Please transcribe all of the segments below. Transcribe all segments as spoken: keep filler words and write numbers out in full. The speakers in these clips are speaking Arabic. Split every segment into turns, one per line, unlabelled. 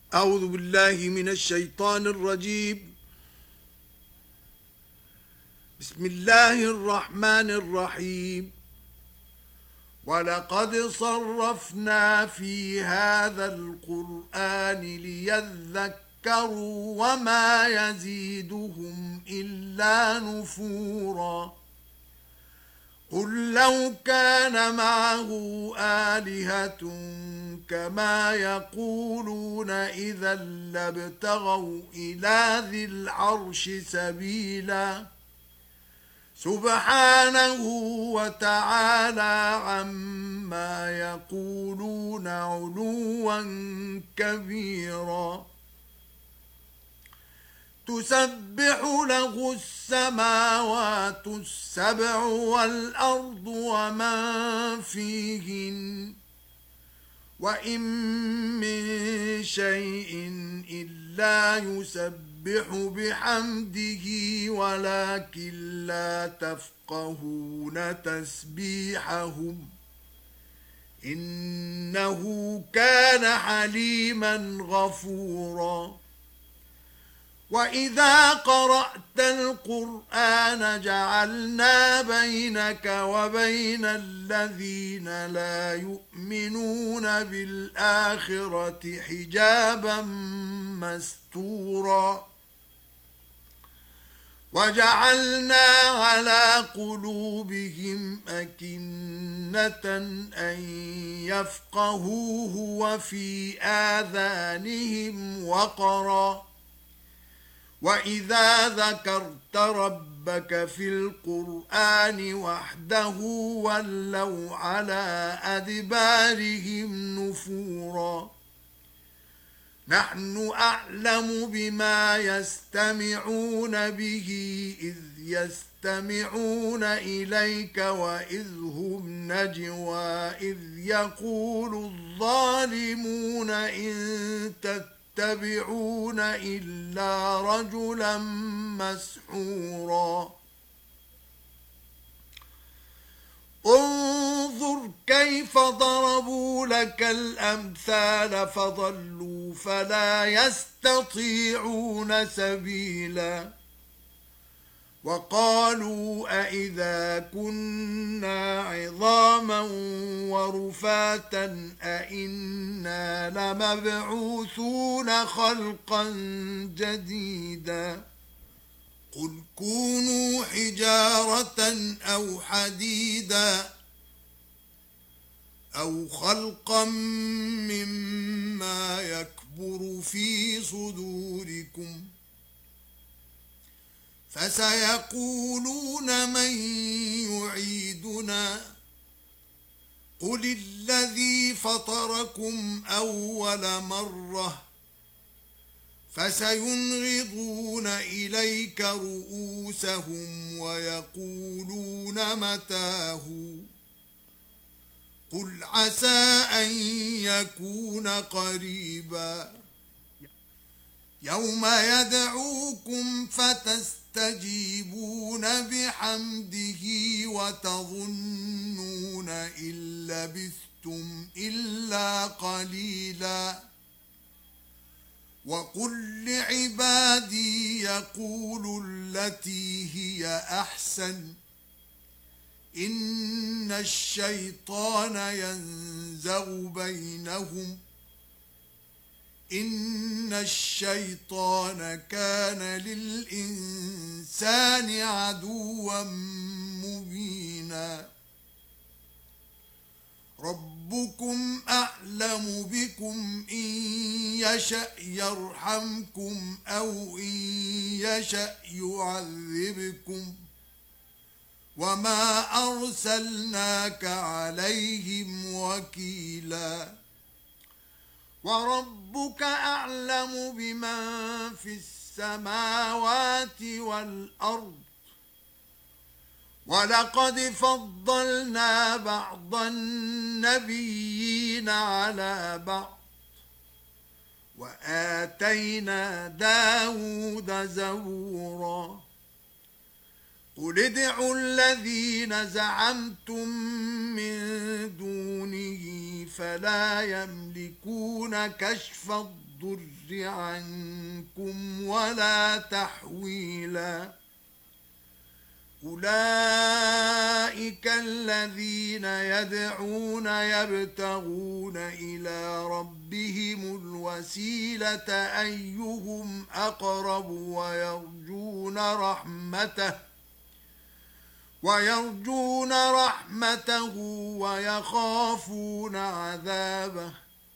أعوذ بالله من الشيطان الرجيم. بسم الله الرحمن الرحيم. ولقد صرفنا في هذا القرآن ليذكروا وما يزيدهم إلا نفورا. قل لو كان معه آلهة كما يقولون إذا لابتغوا إلى ذي العرش سبيلا. سبحانه وتعالى عما يقولون علوا كبيرا. تسبح له السماوات السبع والأرض ومن فيهن وإن من شيء إلا يسبح بحمده ولكن لا تفقهون تسبيحهم إنه كان حليما غفورا. وإذا قرأت القرآن جعلنا بينك وبين الذين لا يؤمنون بالآخرة حجابا مستورا. وجعلنا على قلوبهم أكنة أن يفقهوه وفي آذانهم وقرا. وإذا ذكرت ربك في القرآن وحده ولوا على أدبارهم نفورا. نحن أعلم بما يستمعون به إذ يستمعون إليك وإذ هم نجوى إذ يقول الظالمون إن تتبعون إلا رجلا مسحورا. انظر كيف ضربوا لك الأمثال فضلوا فلا يستطيعون سبيلا. وقالوا أئذا كنا عظاما ورفاتا أئنا لمبعوثون خلقا جديدا. قل كونوا حجارة أو حديدا أو خلقا مما يكبر في صدوركم فسيقولون من يعيدنا قل الذي فطركم أول مرة فسينغضون إليك رؤوسهم ويقولون متاه قل عسى أن يكون قريبا. يوم يدعوكم فتستجيبون بحمده وتظنون إن لبثتم إلا قليلا. وقل لعبادي يقولوا التي هي أحسن إن الشيطان ينزغ بينهم إن الشيطان كان للإنسان عدوا مبينا. ربكم أعلم بكم إن يشأ يرحمكم أو إن يشأ يعذبكم وما أرسلناك عليهم وكيلا. وربك أعلم بمن في السماوات والأرض ولقد فضلنا بعض النبيين على بعض وآتينا داود زبورا. قل ادعوا الذين زعمتم من دونه فلا يملكون كشف الضر الضر عنكم ولا تحويلا أولئك الذين يدعون يبتغون إلى ربهم الوسيلة أيهم أقرب ويرجون رحمته ويرجون رحمته ويخافون عذابه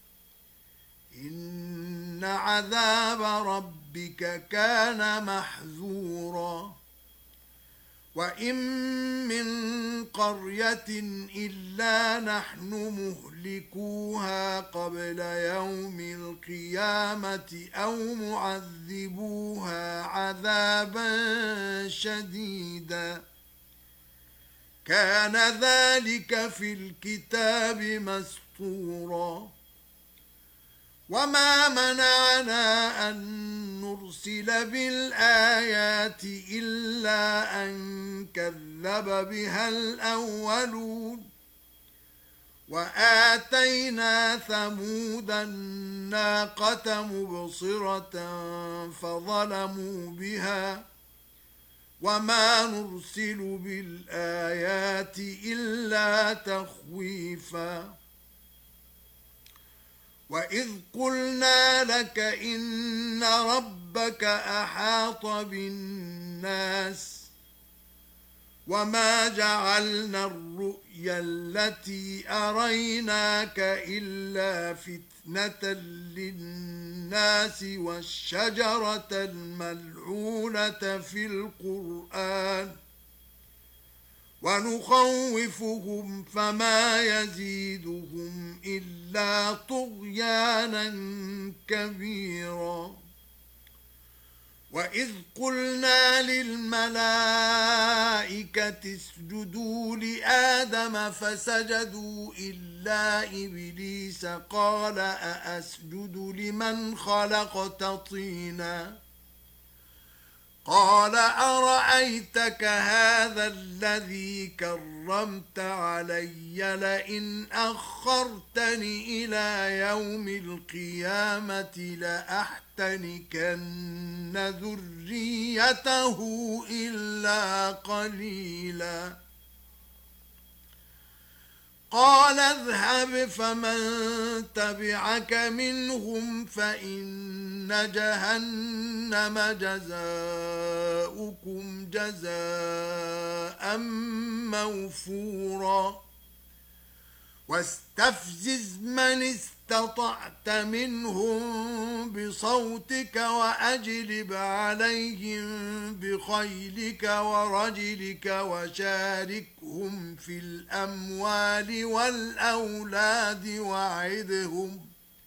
إن عذاب ربك كان محذورا وإن من قرية إلا نحن مهلكوها قبل يوم القيامة أو معذبوها عذابا شديدا كان ذلك في الكتاب مسطورا وما منعنا أن نرسل بالآيات إلا أن كذب بها الأولون وآتينا ثمود الناقة مبصرة فظلموا بها وما نرسل بالآيات إلا تخويفا وإذ قلنا لك إن ربك أحاط بالناس وما جعلنا الرؤيا التي أريناك إلا فتنة للناس والشجرة الملعونة في القرآن ونخوفهم فما يزيدهم إلا طغيانا كبيرا وإذ قلنا للملائكة اسجدوا لآدم فسجدوا إلا إبليس قال أأسجد لمن خلقت طينا قال أرأيتك هذا الذي كرمت علي لئن أخرتني إلى يوم القيامة لأحتنكن ذريته إلا قليلا قال اذهب فمن تبعك منهم فإن جهنم جزاؤكم جزاء موفورا واستفزز من استطعت منهم بصوتك وأجلب عليهم بخيلك ورجلك وشاركهم في الأموال والأولاد وعدهم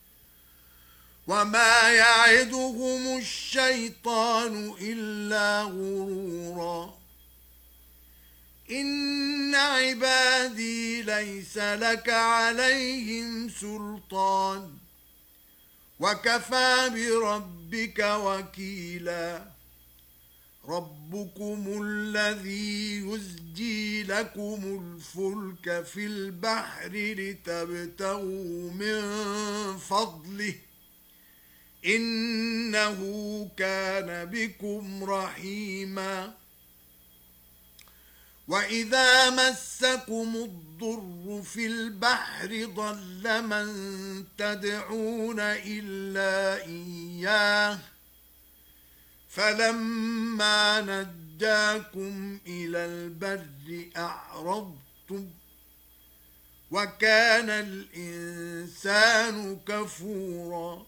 وما يعدهم الشيطان إلا غرورا إن عبادي ليس لك عليهم سلطان وكفى بربك وكيلا ربكم الذي يزجي لكم الفلك في البحر لتبتغوا من فضله إنه كان بكم رحيما وإذا مسكم الضر في البحر ضل من تدعون إلا إياه فلما نجاكم إلى البر أعرضتم وكان الإنسان كفورا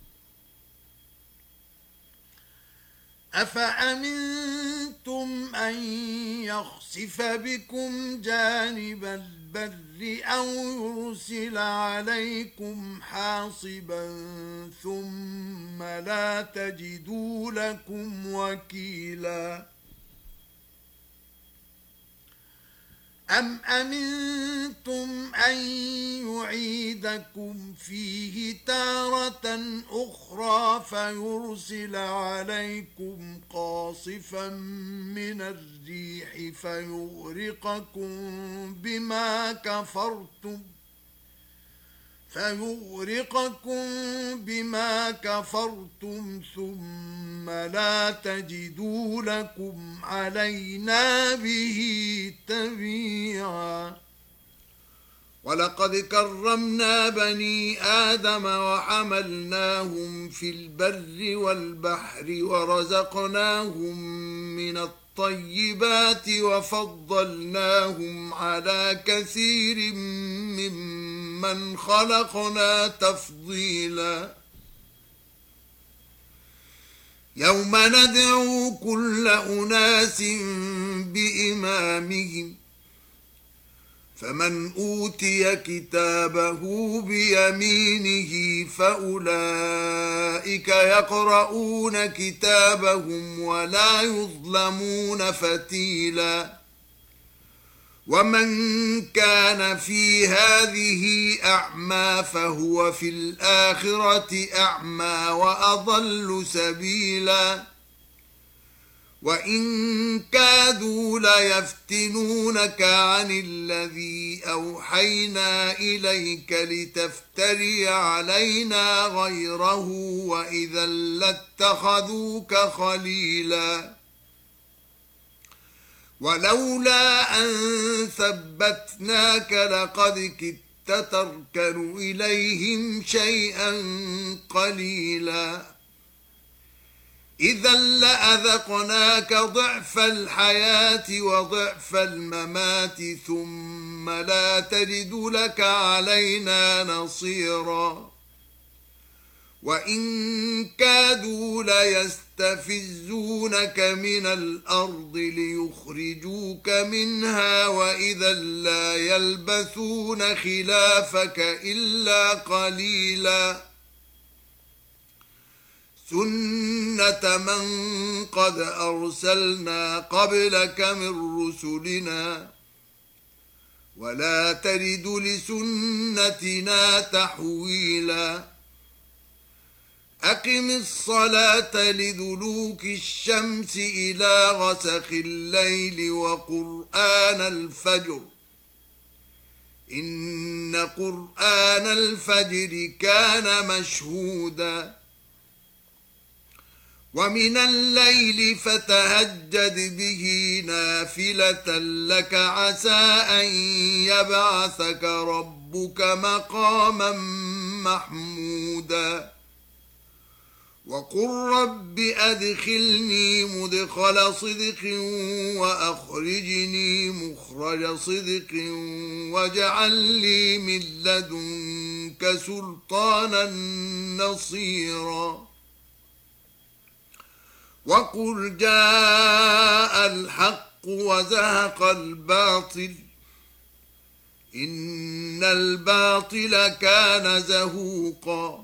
أفأمنتم أن يخسف بكم جانب البر أو يرسل عليكم حاصبا ثم لا تجدوا لكم وكيلا أم أمنتم أن يعيدكم فيه تارة أخرى فيرسل عليكم قاصفا من الريح فيغرقكم بما كفرتم فيغرقكم بما إذا كفرتم ثم لا تجدوا لكم علينا به تبيعا ولقد كرمنا بني آدم وحملناهم في البر والبحر ورزقناهم من الطيبات وفضلناهم على كثير ممن خلقنا تفضيلا يوم ندعو كل أناس بإمامهم فمن أوتي كتابه بيمينه فأولئك يقرؤون كتابهم ولا يظلمون فتيلا ومن كان في هذه أعمى فهو في الآخرة أعمى وأضل سبيلا وَإِن كَادُوا لَيَفْتِنُونَكَ عَنِ الَّذِي أَوْحَيْنَا إِلَيْكَ لِتَفْتَرِيَ عَلَيْنَا غَيْرَهُ وَإِذًا لَّاتَّخَذُوكَ خَلِيلًا وَلَوْلَا أَن ثَبَّتْنَاكَ لَقَدْ كِدتَّ تَرْكَنُ إِلَيْهِمْ شَيْئًا قَلِيلًا إذا لأذقناك ضعف الحياة وضعف الممات ثم لا تجد لك علينا نصيرا وإن كادوا ليستفزونك من الأرض ليخرجوك منها وإذا لا يلبثون خلافك إلا قليلا سنة من قد أرسلنا قبلك من رسلنا ولا تجد لسنتنا تحويلا أقم الصلاة لدلوك الشمس إلى غسق الليل وقرآن الفجر إن قرآن الفجر كان مشهودا ومن الليل فتهجد به نافلة لك عسى أن يبعثك ربك مقاما محمودا وقل رب أدخلني مدخل صدق وأخرجني مخرج صدق واجعل لي من لدنك سلطانا نصيرا وقل جاء الحق وزهق الباطل إن الباطل كان زهوقا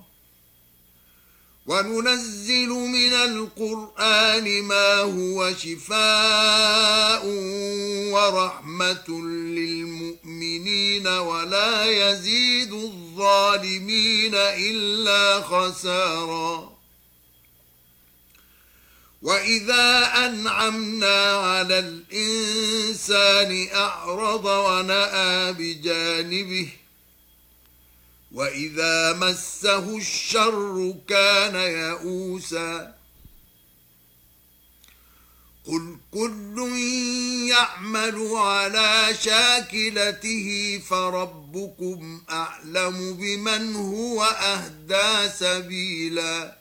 وننزل من القرآن ما هو شفاء ورحمة للمؤمنين ولا يزيد الظالمين إلا خسارا وَإِذَا أَنْعَمْنَا عَلَى الْإِنسَانِ أَعْرَضَ وَنَأَى بِجَانِبِهِ وَإِذَا مَسَّهُ الشَّرُّ كَانَ يَئُوسًا قُلْ كُلٌّ يَعْمَلُ عَلَى شَاكِلَتِهِ فَرَبُّكُمْ أَعْلَمُ بِمَنْ هُوَ أَهْدَى سَبِيلًا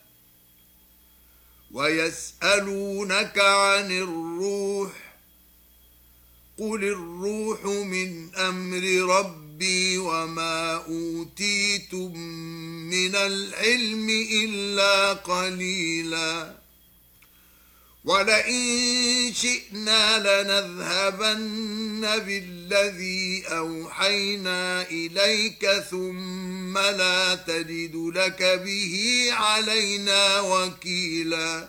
وَيَسْأَلُونَكَ عَنِ الرُّوحِ قُلِ الرُّوحُ مِنْ أَمْرِ رَبِّي وَمَا أُوتِيتُم مِّنَ الْعِلْمِ إِلَّا قَلِيلًا وَلَئِن شِئْنَا لَنَذْهَبَنَّ بِالَّذِي أَوْحَيْنَا إِلَيْكَ ثُمَّ لَا تَجِدُ لَكَ بِهِ عَلَيْنَا وَكِيلًا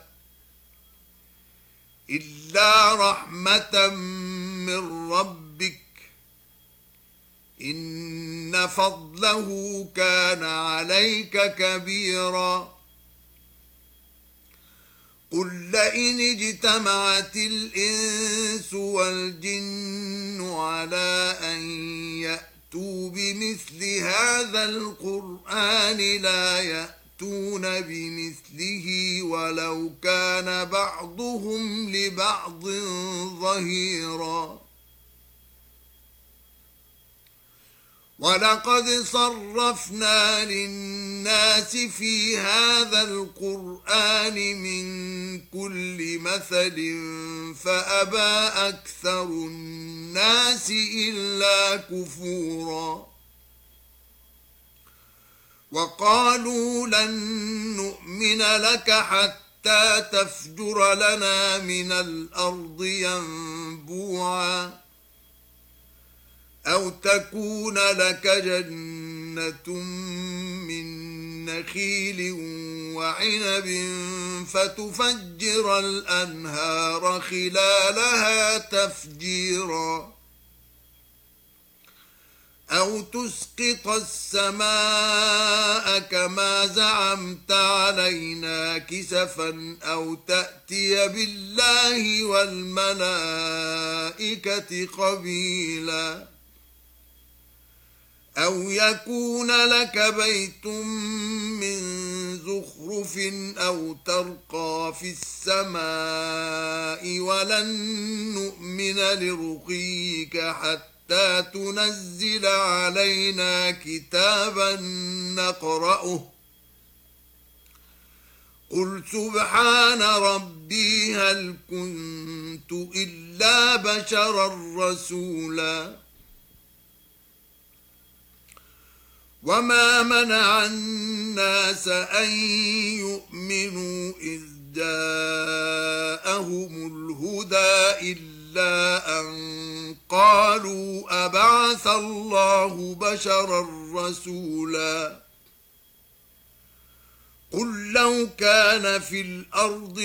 إِلَّا رَحْمَةً مِّن رَّبِّكَ إِنَّ فَضْلَهُ كَانَ عَلَيْكَ كَبِيرًا قُل لَّئِنِ اجْتَمَعَتِ الْإِنسُ وَالْجِنُّ عَلَىٰ أَن يَأْتُوا بِمِثْلِ هَٰذَا الْقُرْآنِ لَا يَأْتُونَ يأتون بمثله ولو كان بعضهم لبعض ظهيرا ولقد صرفنا للناس في هذا القرآن من كل مثل فأبى أكثر الناس إلا كفورا وقالوا لن نؤمن لك حتى تفجر لنا من الأرض ينبوعا أو تكون لك جنة من نخيل وعنب فتفجر الأنهار خلالها تفجيرا أو تسقط السماء كما زعمت علينا كسفا أو تأتي بالله والملائكة قبيلا أو يكون لك بيت من زخرف أو ترقى في السماء ولن نؤمن لرقيك حتى تنزل علينا كتابا نقرأه قل سبحان ربي هل كنت إلا بشرا رسولا وما منع الناس أن يؤمنوا إذ جاءهم الهدى إلا أن قالوا أبعث الله بشرا رسولا قل لو كان في الأرض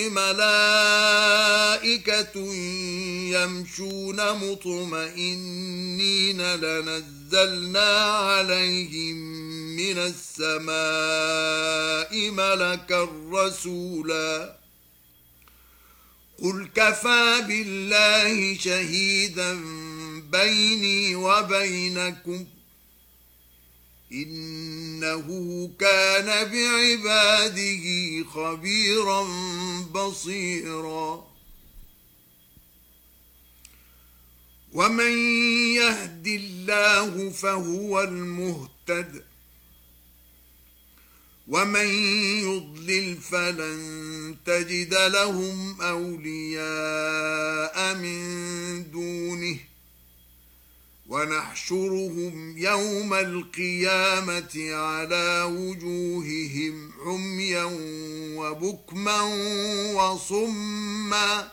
ملائكة يمشون مطمئنين لنزلنا عليهم من السماء ملكا رسولا قل كفى بالله شهيدا بيني وبينكم إنه كان بعباده خبيرا بصيرا ومن يهد الله فهو المهتد ومن يضلل فلن تجد لهم أولياء من دونه ونحشرهم يوم القيامة على وجوههم عميا وبكما وصما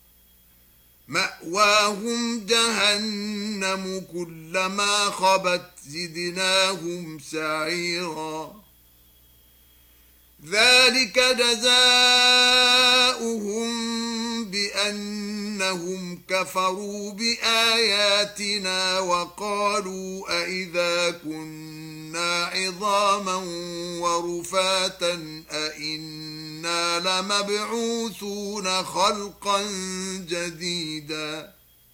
مأواهم جهنم كلما خبت زدناهم سعيرا ذلك جزاؤهم بأنهم كفروا بآياتنا وقالوا أئذا كنا عظاما ورفاتا أئنا لمبعوثون خلقا جديدا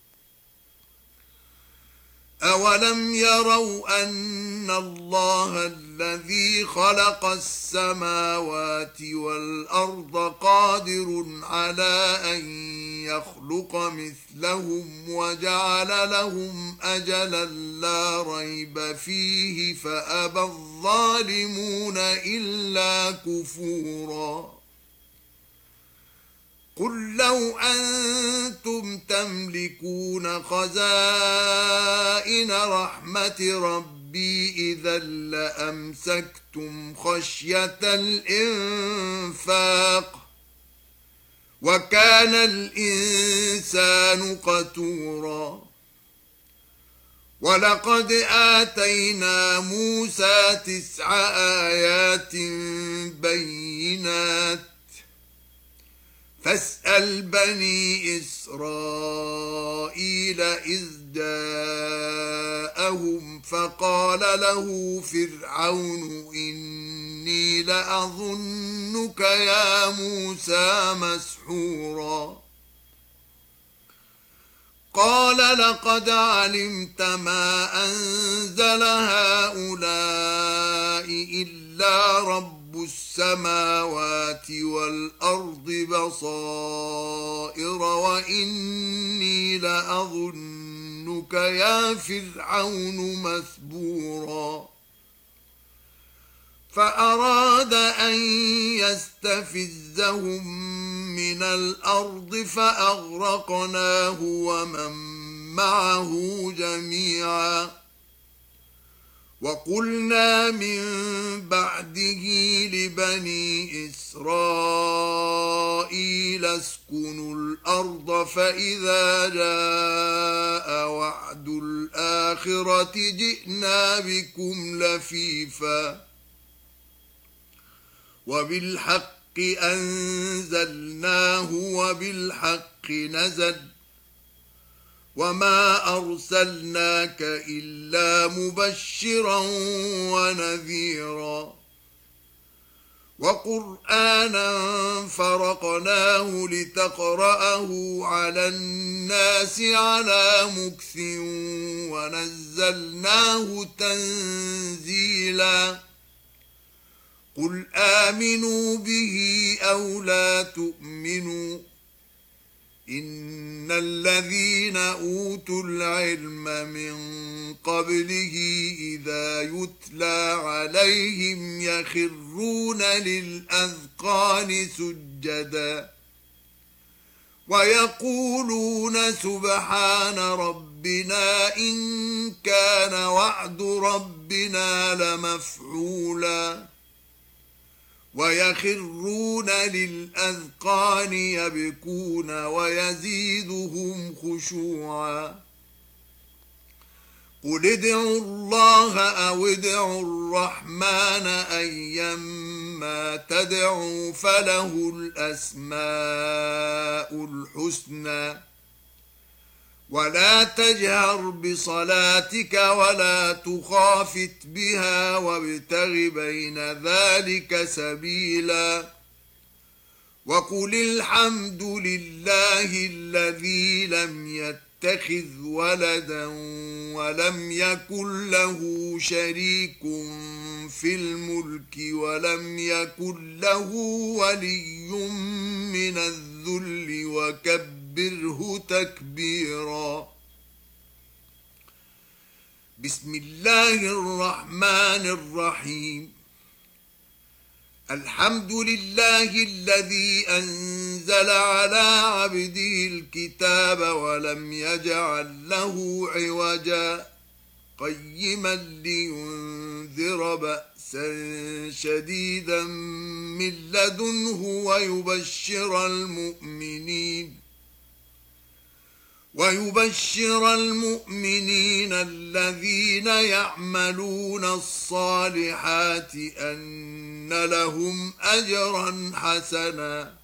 أولم يروا أن الله الذي خلق السماوات والأرض قادر على أن يخلق مثلهم وجعل لهم أجلا لا ريب فيه فأبى الظالمون إلا كفورا قل لو أنتم تملكون خزائن رحمة ربي إذا لأمسكتم خشية الإنفاق وكان الإنسان قتورا ولقد آتينا موسى تسع آيات بينات فاسأل بني إسرائيل إذ جاءهم فقال له فرعون إني لأظنك يا موسى مسحورا قال لقد علمت ما أنزل هؤلاء إلا رب رب السماوات والأرض بصائر وإني لأظنك يا فرعون مثبورا فأراد أن يستفزهم من الأرض فأغرقناه ومن معه جميعا وقلنا من بعده لبني إسرائيل اسكنوا الأرض فإذا جاء وعد الآخرة جئنا بكم لفيفا وبالحق أنزلناه وبالحق نزل وما أرسلناك إلا مبشرا ونذيرا وقرآنا فرقناه لتقرأه على الناس على مكث ونزلناه تنزيلا قل آمنوا به أو لا تؤمنوا إن الذين أوتوا العلم من قبله إذا يتلى عليهم يخرون للأذقان سجدا ويقولون سبحان ربنا إن كان وعد ربنا لمفعولا ويخرون للأذقان يبكون ويزيدهم خشوعا قل ادعوا الله أو ادعوا الرحمن أيما تدعوا فله الأسماء الحسنى ولا تجهر بصلاتك ولا تخافت بها وابتغ بين ذلك سبيلا وقل الحمد لله الذي لم يتخذ ولدا ولم يكن له شريك في الملك ولم يكن له ولي من الذل وكبره كبره تكبيرا بسم الله الرحمن الرحيم الحمد لله الذي أنزل على عبده الكتاب ولم يجعل له عوجا قيما لينذر بأسا شديدا من لدنه ويبشر المؤمنين ويبشر المؤمنين الذين يعملون الصالحات أن لهم أجرا حسنا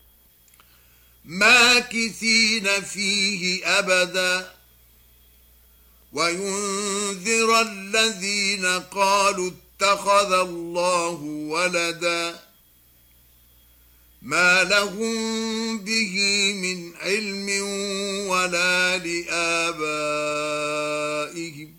ماكثين فيه أبدا وينذر الذين قالوا اتخذ الله ولدا ما لهم به من علم ولا لآبائهم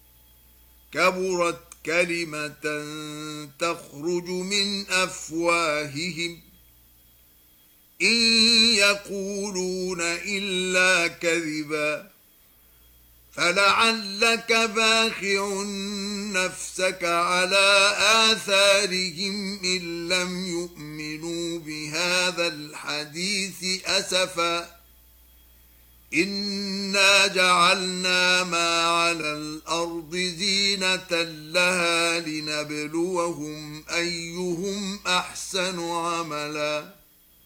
كبرت كلمة تخرج من أفواههم إن يقولون إلا كذبا فلعلك باخع نفسك على آثارهم إن لم يؤمنوا بهذا الحديث أسفا إنا جعلنا ما على الأرض زينة لها لنبلوهم أيهم أحسن عملا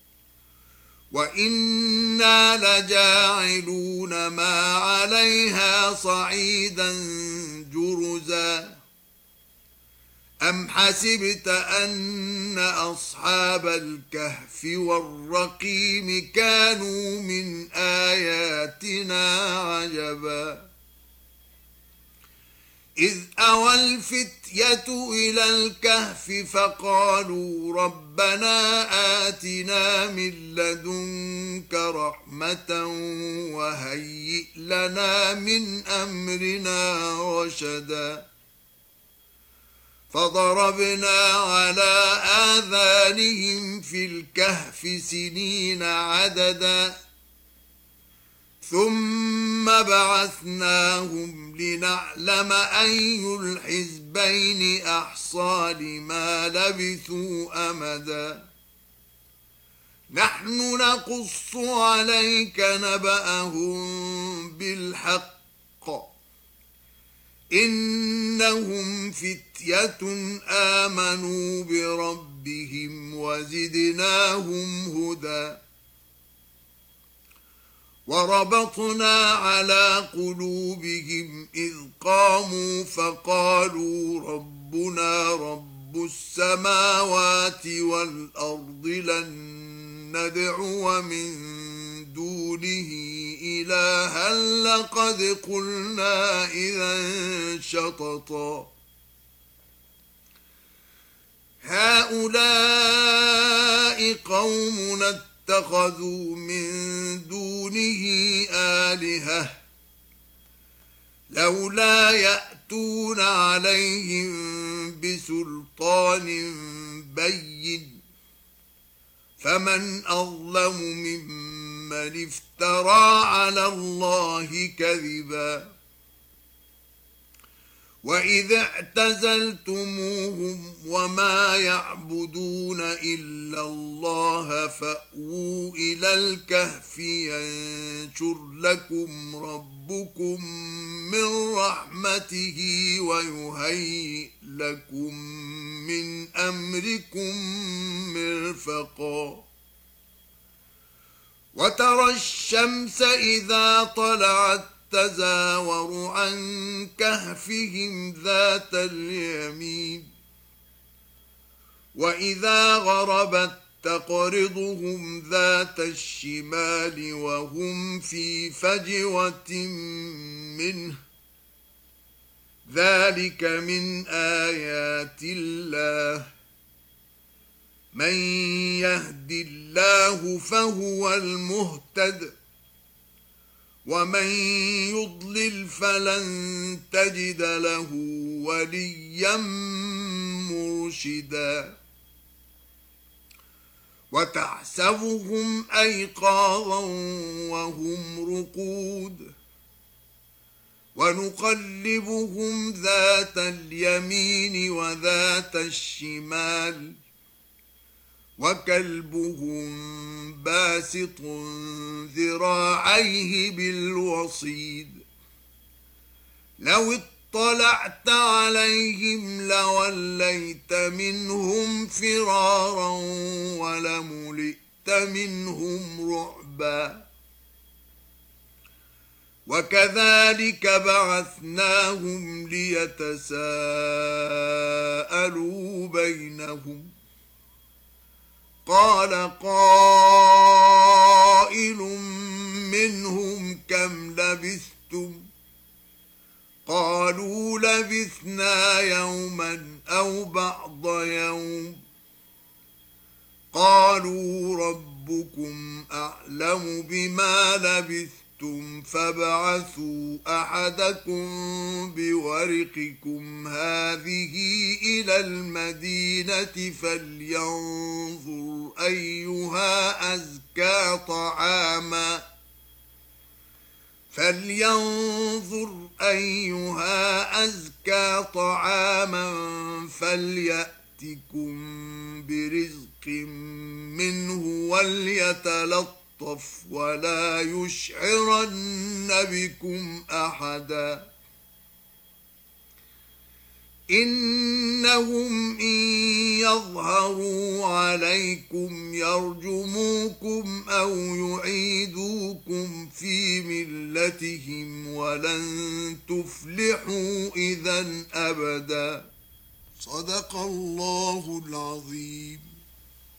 وإنا لجاعلون ما عليها صعيدا جرزا أم حسبت أن أصحاب الكهف والرقيم كانوا من آياتنا عجبا إذ أوى الفتية إلى الكهف فقالوا ربنا آتنا من لدنك رحمة وهيئ لنا من أمرنا رشدا فضربنا على آذانهم في الكهف سنين عددا ثم بعثناهم لنعلم أي الحزبين أحصى لما لبثوا أمدا نحن نقص عليك نبأهم بالحق إنهم فتية آمنوا بربهم وزدناهم هدى وربطنا على قلوبهم إذ قاموا فقالوا ربنا رب السماوات والأرض لن ندعو من دونه إلها لقد قلنا إذا شططا هؤلاء قومنا اتخذوا من دونه آلهة لولا يأتون عليهم بسلطان بين فمن أظلم ممن افترى على الله كذبا وإذا اعتزلتموهم وما يعبدون إلا الله فأووا إلى الكهف ينشر لكم ربكم من رحمته ويهيئ لكم من أمركم مرفقا وترى الشمس إذا طلعت تزاور عن كهفهم ذات اليمين وإذا غربت تقرضهم ذات الشمال وهم في فجوة منه ذلك من آيات الله من يهد الله فهو المهتد ومن يضلل فلن تجد له وليا مرشدا وتحسبهم أيقاظا وهم رقود ونقلبهم ذات اليمين وذات الشمال وكلبهم باسط ذراعيه بالوصيد لو اطلعت عليهم لوليت منهم فرارا ولملئت منهم رعبا وكذلك بعثناهم ليتساءلوا بينهم قال قائل منهم كم لبثتم قالوا لبثنا يوما أو بعض يوم قالوا ربكم أعلم بما لبثتم فابعثوا أحدكم بورقكم هذه إلى المدينة فلينظر أيها أزكى طعاما فلينظر أيها أزكى طعاما فليأتكم برزق منه وليتلطف ولا يشعرن بكم أحدا إنهم إن يظهروا عليكم يرجموكم أو يعيدوكم في ملتهم ولن تفلحوا إذا أبدا صدق الله العظيم.